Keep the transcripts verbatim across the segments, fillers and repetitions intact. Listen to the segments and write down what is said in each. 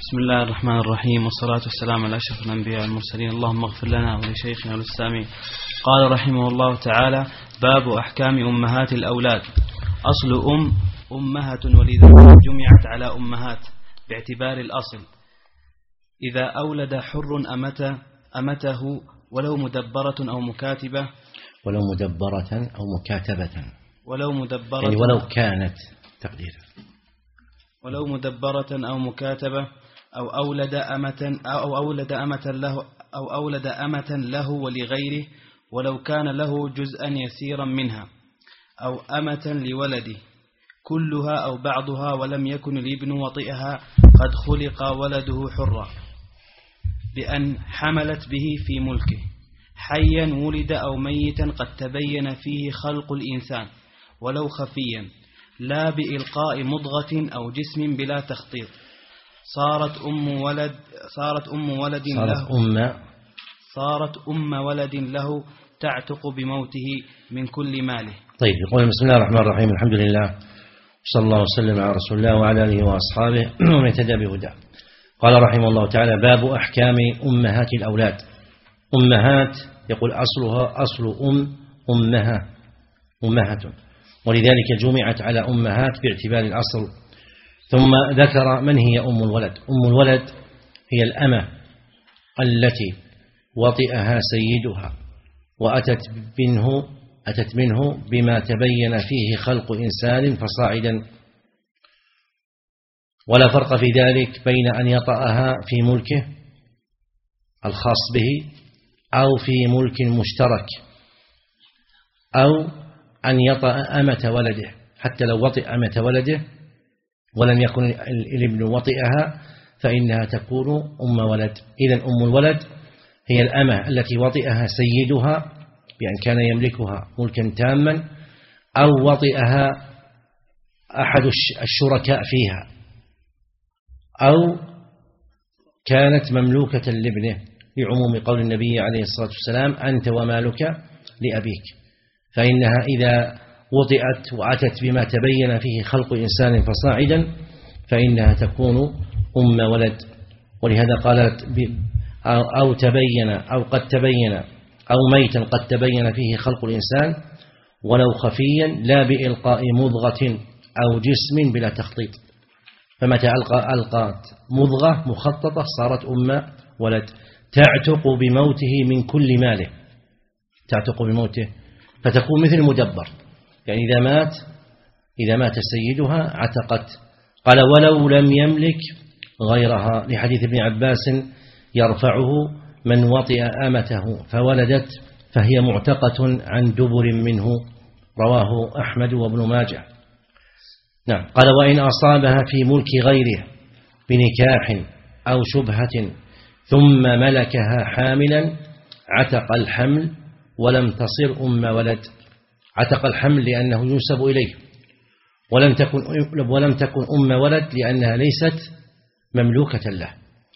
بسم الله الرحمن الرحيم، والصلاة والسلام على أشرف الأنبياء والمرسلين. اللهم اغفر لنا ولشيخنا وللسامعين. قال رحمه الله تعالى: باب أحكام أمهات الأولاد. أصل أم أمهة، ولذلك جمعت على أمهات باعتبار الأصل. إذا أولد حر أمته, أمته ولو مدبرة أو مكاتبة ولو مدبرة أو مكاتبة ولو مدبرة يعني ولو كانت تقدير ولو مدبرة أو مكاتبة أو أولد أمة أو أولد أمة له أو أولد أمة له ولغيره، ولو كان له جزءا يسيرا منها، أو أمة لولده كلها أو بعضها، ولم يكن الابن وطئها قد خلق ولده حرا بأن حملت به في ملكه، حيا ولد أو ميتا قد تبين فيه خلق الإنسان ولو خفيا، لا بإلقاء مضغة أو جسم بلا تخطيط. صارت أم ولد صارت أم ولد صارت له أم صارت أم ولد له تعتق بموته من كل ماله. طيب، يقول بسم الله الرحمن الرحيم: الحمد لله صلى الله وسلم على رسول الله وعلى آله وأصحابه ومن اهتدى بهداه. قال رحمه الله تعالى: باب أحكام أمهات الأولاد. أمهات يقول أصلها أصل أم أمها أمهة، ولذلك جمعت على أمهات باعتبار الأصل. ثم ذكر من هي أم الولد. أم الولد هي الأمة التي وطئها سيدها وأتت منه أتت منه بما تبين فيه خلق إنسان فصاعدا، ولا فرق في ذلك بين أن يطأها في ملكه الخاص به أو في ملك مشترك، أو أن يطأ أمة ولده. حتى لو وطئ أمة ولده ولم يكن الابن وطئها فإنها تكون أم ولد. إذن أم الولد هي الأمة التي وطئها سيدها بأن كان يملكها ملكا تاما، أو وطئها أحد الشركاء فيها، أو كانت مملوكة لابنه، لعموم قول النبي عليه الصلاة والسلام: أنت ومالك لأبيك. فإنها إذا وطئت وأتت بما تبين فيه خلق إنسان فصاعدا فإنها تكون أم ولد. ولهذا قالت: أو تبين أو قد تبين أو ميتا قد تبين فيه خلق الإنسان ولو خفيا، لا بإلقاء مضغة أو جسم بلا تخطيط. فمتى ألقى ألقات مضغة مخططة صارت أم ولد، تعتق بموته من كل ماله، تعتق بموته فتكون مثل مدبر. يعني إذا مات إذا مات سيدها عتقت. قال: ولو لم يملك غيرها، لحديث ابن عباس يرفعه: من وطئ أمته فولدت فهي معتقة عن دبر منه، رواه أحمد وابن ماجه. نعم. قال: وإن أصابها في ملك غيره بنكاح أو شبهة ثم ملكها حاملا عتق الحمل ولم تصر أم ولد. عتق الحمل لأنه ينسب إليه، ولم تكن ولم تكن أم ولد لأنها ليست مملوكة له.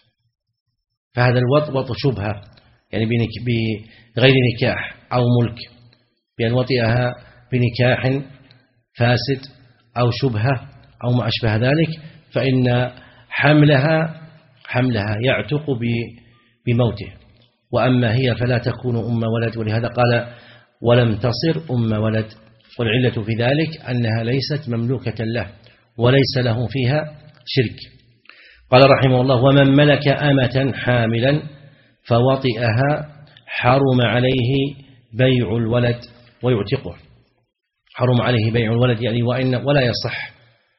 فهذا الوطء وطء شبهة، يعني بغير نكاح أو ملك، بأن وطئها بنكاح فاسد أو شبهة أو ما أشبه ذلك، فإن حملها حملها يعتق بموته. وأما هي فلا تكون أم ولد. ولهذا قال: ولم تصر أم ولد. والعلة في ذلك أنها ليست مملوكة له وليس له فيها شرك. قال رحمه الله: ومن ملك أمة حاملا فوطئها حرم عليه بيع الولد ويعتقه. حرم عليه بيع الولد يعني وإن ولا يصح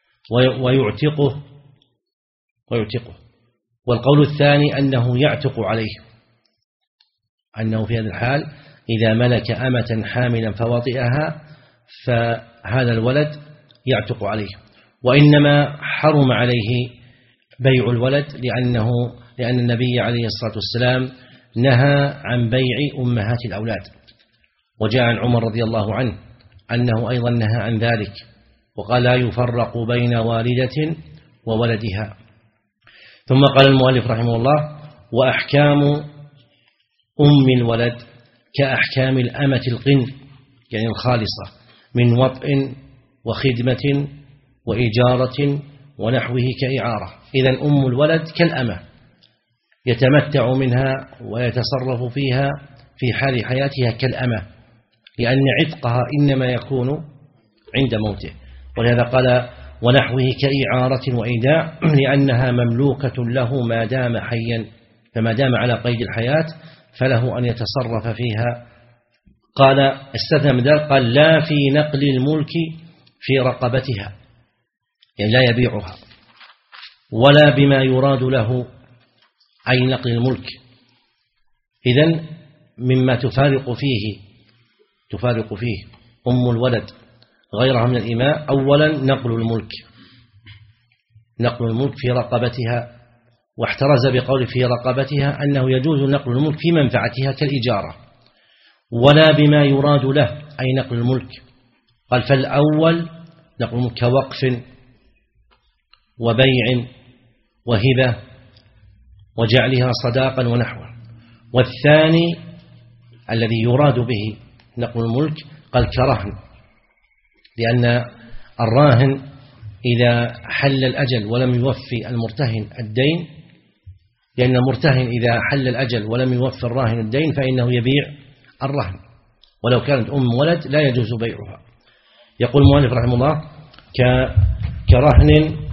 ويعتقه ويعتقه. والقول الثاني أنه يعتق عليه، أنه في هذا الحال إذا ملك أمة حاملا فوطئها فهذا الولد يعتق عليه. وإنما حرم عليه بيع الولد لأنه لأن النبي عليه الصلاة والسلام نهى عن بيع أمهات الأولاد. وجاء عن عمر رضي الله عنه أنه أيضا نهى عن ذلك، وقال: لا يفرق بين والدة وولدها. ثم قال المؤلف رحمه الله: وأحكام أم الولد كأحكام الأمة القن، يعني الخالصة، من وطء وخدمة وإجارة ونحوه كإعارة. إذن أم الولد كالأمة يتمتع منها ويتصرف فيها في حال حياتها كالأمة، لأن عتقها إنما يكون عند موته. ولهذا قال ونحوه كإعارة وإيداع، لأنها مملوكة له ما دام حيا، فما دام على قيد الحياة فله أن يتصرف فيها. قال استثنى من ذلك، قال لا في نقل الملك في رقبتها، يعني لا يبيعها، ولا بما يراد له أي نقل الملك. إذن مما تفارق فيه تفارق فيه أم الولد غيرها من الإماء، أولا نقل الملك نقل الملك في رقبتها، واحترز بقول في رقبتها أنه يجوز نقل الملك في منفعتها كالإجارة، ولا بما يراد له أي نقل الملك. قال فالأول نقل الملك كوقف وبيع وهبة وجعلها صداقا ونحوه. والثاني الذي يراد به نقل الملك قال كرهن، لأن الراهن إذا حل الأجل ولم يوفي المرتهن الدين، لأن المرتهن إذا حل الأجل ولم يوفي الراهن الدين فإنه يبيع الرهن، ولو كانت أم ولد لا يجوز بيعها. يقول المؤلف رحمه الله كرهن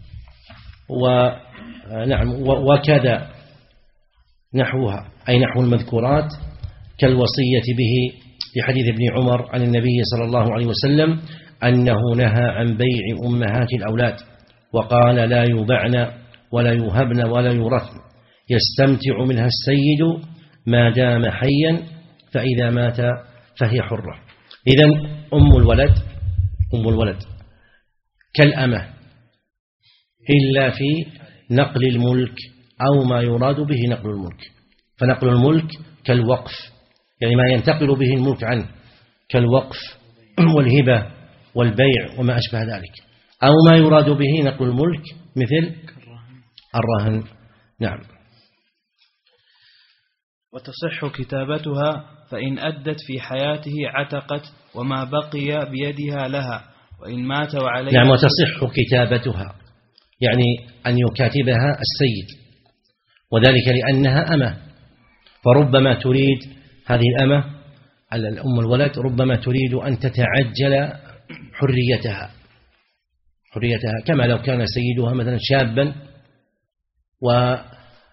ونعم وكذا نحوها، أي نحو المذكورات كالوصية به لحديث ابن عمر عن النبي صلى الله عليه وسلم أنه نهى عن بيع أمهات الأولاد، وقال لا يبعن ولا يهبن ولا يرثن، يستمتع منها السيد ما دام حيا، فإذا مات فهي حرة. إذن أم الولد أم الولد كالأمة إلا في نقل الملك أو ما يراد به نقل الملك. فنقل الملك كالوقف، يعني ما ينتقل به الملك عنه كالوقف والهبة والبيع وما أشبه ذلك، أو ما يراد به نقل الملك مثل الرهن. نعم. وتصح كتابتها فإن أدت في حياته عتقت، وما بقي بيدها لها، وإن مات وعليها. نعم. وتصح كتابتها يعني أن يكاتبها السيد، وذلك لأنها أمة، فربما تريد هذه الأمة الأم الولد ربما تريد أن تتعجل حريتها حريتها كما لو كان سيدها مثلا شابا وقد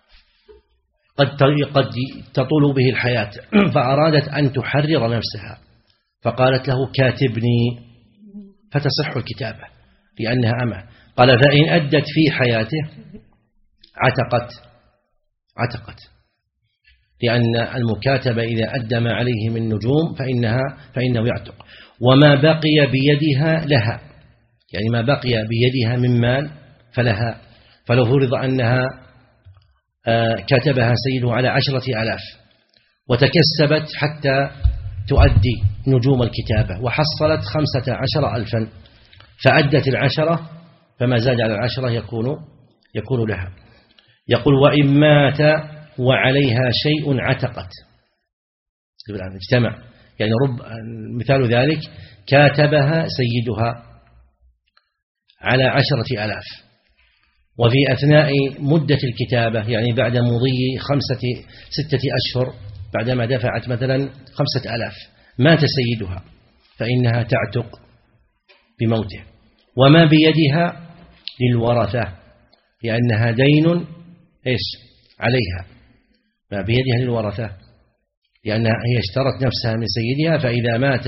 قد تطول به الحياة، فأرادت أن تحرر نفسها فقالت له كاتبني، فتصح الكتابة لأنها أمة. قال فإن أدت في حياته عتقت عتقت لأن المكاتبة إذا أدى ما عليه من نجوم فإنها فإنه يعتق. وما بقي بيدها لها، يعني ما بقي بيدها من مال فلها. فلو فرض أنها كتبها سيده على عشرة آلاف وتكسبت حتى تؤدي نجوم الكتابة وحصلت خمسة عشر ألفا، فأدت العشرة فما زاد على العشرة يكون يكون لها. يقول وإن مات وعليها شيء عتقت، اجتمع، يعني رب مثال ذلك كاتبها سيدها على عشرة آلاف، وفي أثناء مدة الكتابة يعني بعد مضي خمسة ستة أشهر بعدما دفعت مثلا خمسة آلاف مات سيدها، فإنها تعتق بموته. وما بيدها للورثة لأنها دين إيش عليها، ما بيدها للورثة لأنها هي اشترت نفسها من سيدها، فإذا مات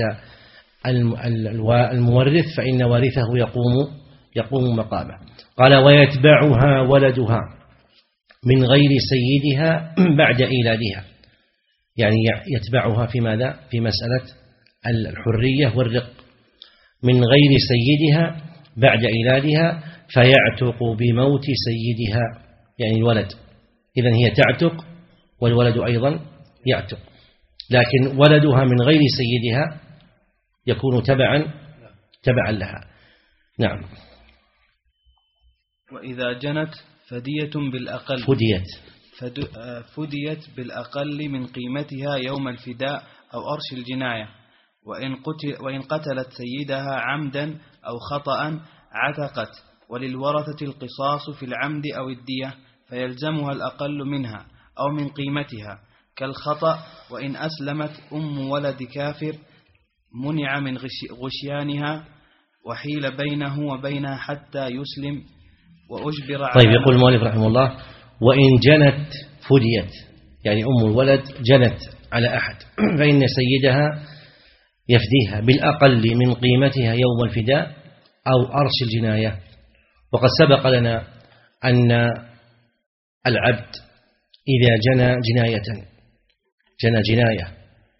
المورث فإن وارثه يقوم يقوم مقامه. قال ويتبعها ولدها من غير سيدها بعد إيلادها، يعني يتبعها في ماذا؟ في مسألة الحرية والرق، من غير سيدها بعد إيلادها، فيعتق بموت سيدها يعني الولد. إذن هي تعتق والولد أيضا يعتق، لكن ولدها من غير سيدها يكون تبعا تبعا لها. نعم. وإذا جنت فدية بالأقل فديت فديت بالأقل من قيمتها يوم الفداء أو أرش الجناية، وإن قتل وإن قتلت سيدها عمدا أو خطأ عتقت وللورثة القصاص في العمد أو الدية فيلزمها الأقل منها أو من قيمتها كالخطأ. وإن أسلمت أم ولد كافر منع من غشيانها وحيل بينه وبينها حتى يسلم وأجبر على. طيب يقول المؤلف رحمه الله: وإن جنت فديت، يعني أم الولد جنت على أحد فإن سيدها يفديها بالأقل من قيمتها يوم الفداء أو أرش الجناية. وقد سبق لنا أن العبد إذا جنى جناية جنى جناية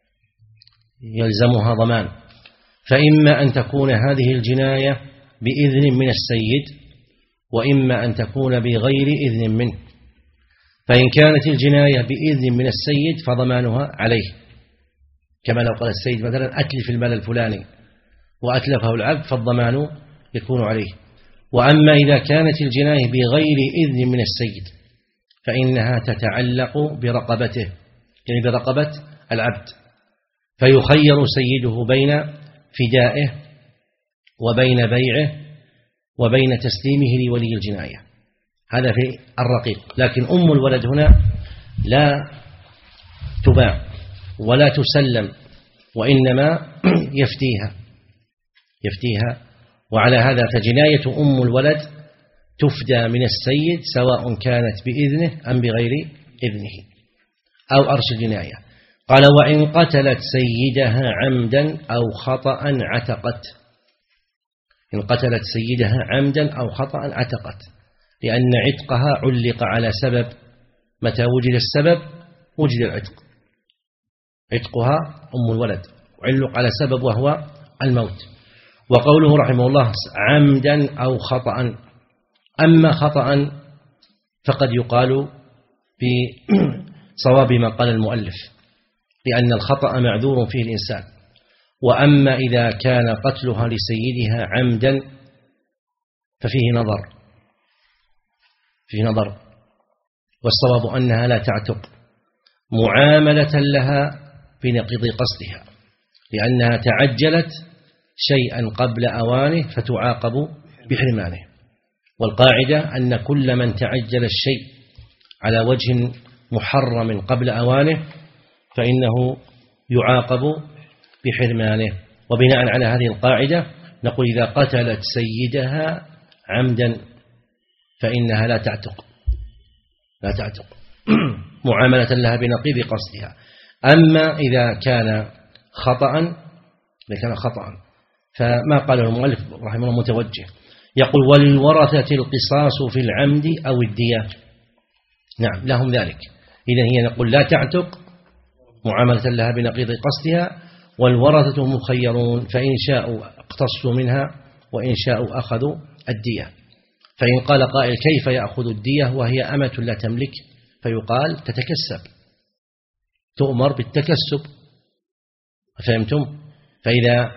يلزمها ضمان، فإما أن تكون هذه الجناية بإذن من السيد وإما أن تكون بغير إذن منه. فإن كانت الجناية بإذن من السيد فضمانها عليه، كما لو قال السيد مثلا أتلف المال الفلاني وأتلفه العبد فالضمان يكون عليه. وأما إذا كانت الجناية بغير إذن من السيد فإنها تتعلق برقبته، يعني برقبة العبد، فيخير سيده بين فدائه وبين بيعه وبين تسليمه لولي الجناية. هذا في الرقيق. لكن أم الولد هنا لا تباع ولا تسلم، وإنما يفتيها يفتيها وعلى هذا فجناية أم الولد تفدى من السيد سواء كانت بإذنه أم بغير إذنه أو أرش الجناية. قال: وإن قتلت سيدها عمدا أو خطأ عتقت. إن قتلت سيدها عمدا أو خطأ عتقت، لأن عتقها علق على سبب، متى وجد السبب وجد العتق. عتقها أم الولد علق على سبب وهو الموت. وقوله رحمه الله عمدا أو خطأ، أما خطأ فقد يقال بصواب ما قال المؤلف، لأن الخطأ معذور فيه الإنسان. وأما إذا كان قتلها لسيدها عمدا ففيه نظر فيه نظر والصواب أنها لا تعتق معاملة لها بنقيض قصدها، لأنها تعجلت شيئا قبل أوانه فتعاقب بحرمانه. والقاعدة أن كل من تعجل الشيء على وجه محرم قبل أوانه فإنه يعاقب بحرمانه. وبناء على هذه القاعدة نقول إذا قتلت سيدها عمدا فإنها لا تعتق لا تعتق معاملة لها بنقيض قصدها. أما إذا كان خطأ إذا كان خطأ فما قاله المؤلف رحمه الله متوجه. يقول: وللورثة القصاص في العمد أو الدية. نعم لهم ذلك. إذا هي نقول لا تعتق معاملة لها بنقيض قصدها، والورثة مخيرون، فإن شاءوا اقتصوا منها وإن شاءوا أخذوا الدية. فإن قال قائل: كيف يأخذ الدية وهي أمة لا تملك؟ فيقال: تتكسب، تؤمر بالتكسب. فهمتم؟ فإذا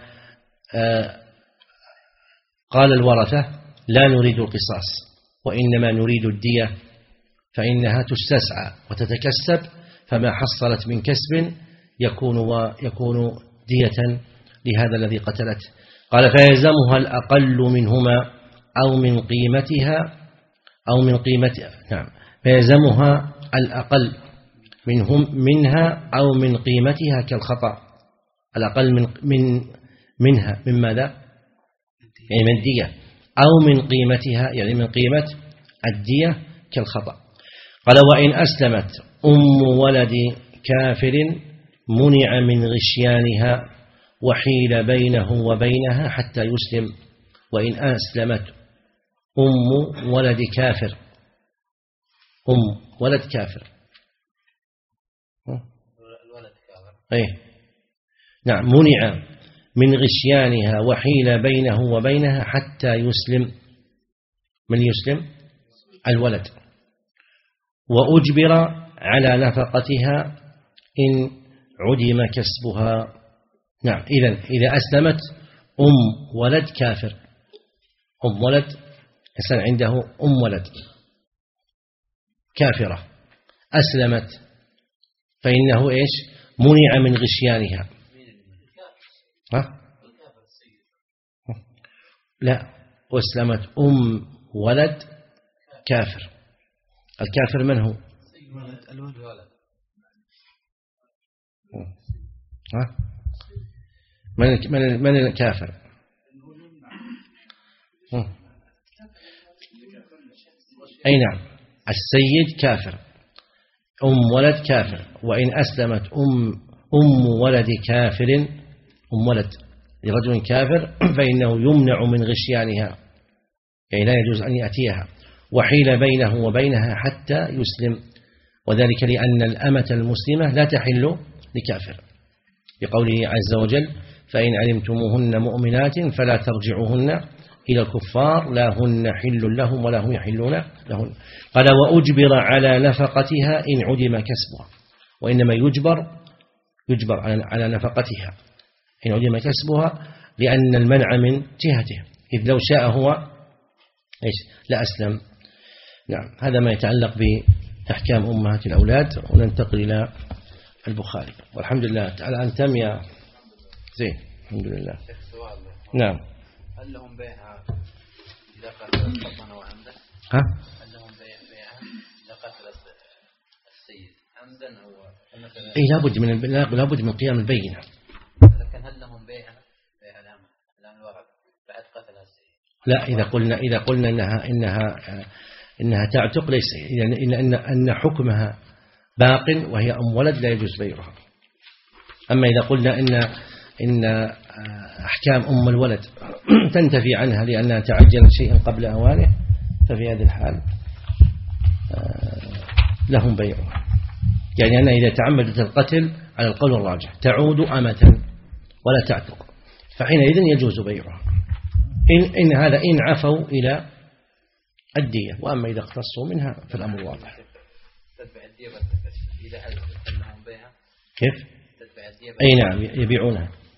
قال الورثة لا نريد القصاص وإنما نريد الدية فإنها تستسعى وتتكسب، فما حصلت من كسب يكون ويكون دية لهذا الذي قتلت. قال: فيلزمها الأقل منهما أو من قيمتها أو من قيمتها. نعم فيلزمها الأقل منهم منها أو من قيمتها كالخطأ. الأقل من من منها من ماذا؟ يعني من الدية، أو من قيمتها يعني من قيمة الدية كالخطأ. قال: وإن أسلمت أم ولد كافر منع من غشيانها وحيل بينه وبينها حتى يسلم. وإن أسلمت أم ولد كافر أم ولد كافر أي نعم منع من غشيانها وحيل بينه وبينها حتى يسلم. من يسلم؟ الولد. وأجبر على نفقتها إن عدم كسبها. نعم إذن إذا أسلمت أم ولد كافر، أم ولد إنسان عنده أم ولد كافرة أسلمت فإنه إيش؟ منع من غشيانها. ها؟ لا، وأسلمت أم ولد كافر. الكافر من هو؟ ها؟ من من من الكافر؟ أي نعم، السيد كافر، أم ولد كافر. وإن أسلمت أم أم ولد كافر، أم ولد لرجل كافر، فإنه يمنع من غشيانها، يعني لا يجوز أن يأتيها، وحيل بينه وبينها حتى يسلم، وذلك لأن الأمة المسلمة لا تحل لكافر، بقوله عز وجل: فإن علمتموهن مؤمنات فلا ترجعوهن إلى الكفار لا هن حل لهم ولا هم يحلون لهن. قال: وأجبر على نفقتها إن عدم كسبها، وإنما يجبر يجبر على نفقتها إن عدم كسبها، لأن المنع من جهته، إذ لو شاء هو إيش لأسلم. نعم، هذا ما يتعلق بأحكام أمهات الأولاد. وننتقل إلى البخاري والحمد لله. تعالى أن تم يا زين. الحمد لله. نعم. هل لهم بيعها إذا قتل الصبن وعمدا؟ ها؟ هل لهم بيع بيعها إذا قتل السيد عمدا أو مثلا؟ إيه، لابد من لابد من قيام البينة. لكن هل لهم بيعها بيع الأمة الآن الورق بعد قتل السيد؟ لا، إذا قلنا إذا قلنا إنها إنها إنها تعتق، ليس إلا إن أن حكمها باق وهي أم ولد لا يجوز بيعها. أما إذا قلنا إن إن أحكام أم الولد تنتفي عنها لأنها تعجلت شيئا قبل أوانه، ففي هذه الحال لهم بيعها. يعني أنها إذا تعمدت القتل على القول الراجح تعود أمة ولا تعتق، فحينئذ يجوز بيعها إن, إن هذا إن عفوا إلى الدية. وأما إذا اقتصوا منها فالأمر واضح. تتبع الدية إذا هل لهم بيعها؟ كيف؟ أي نعم، يبيعونها.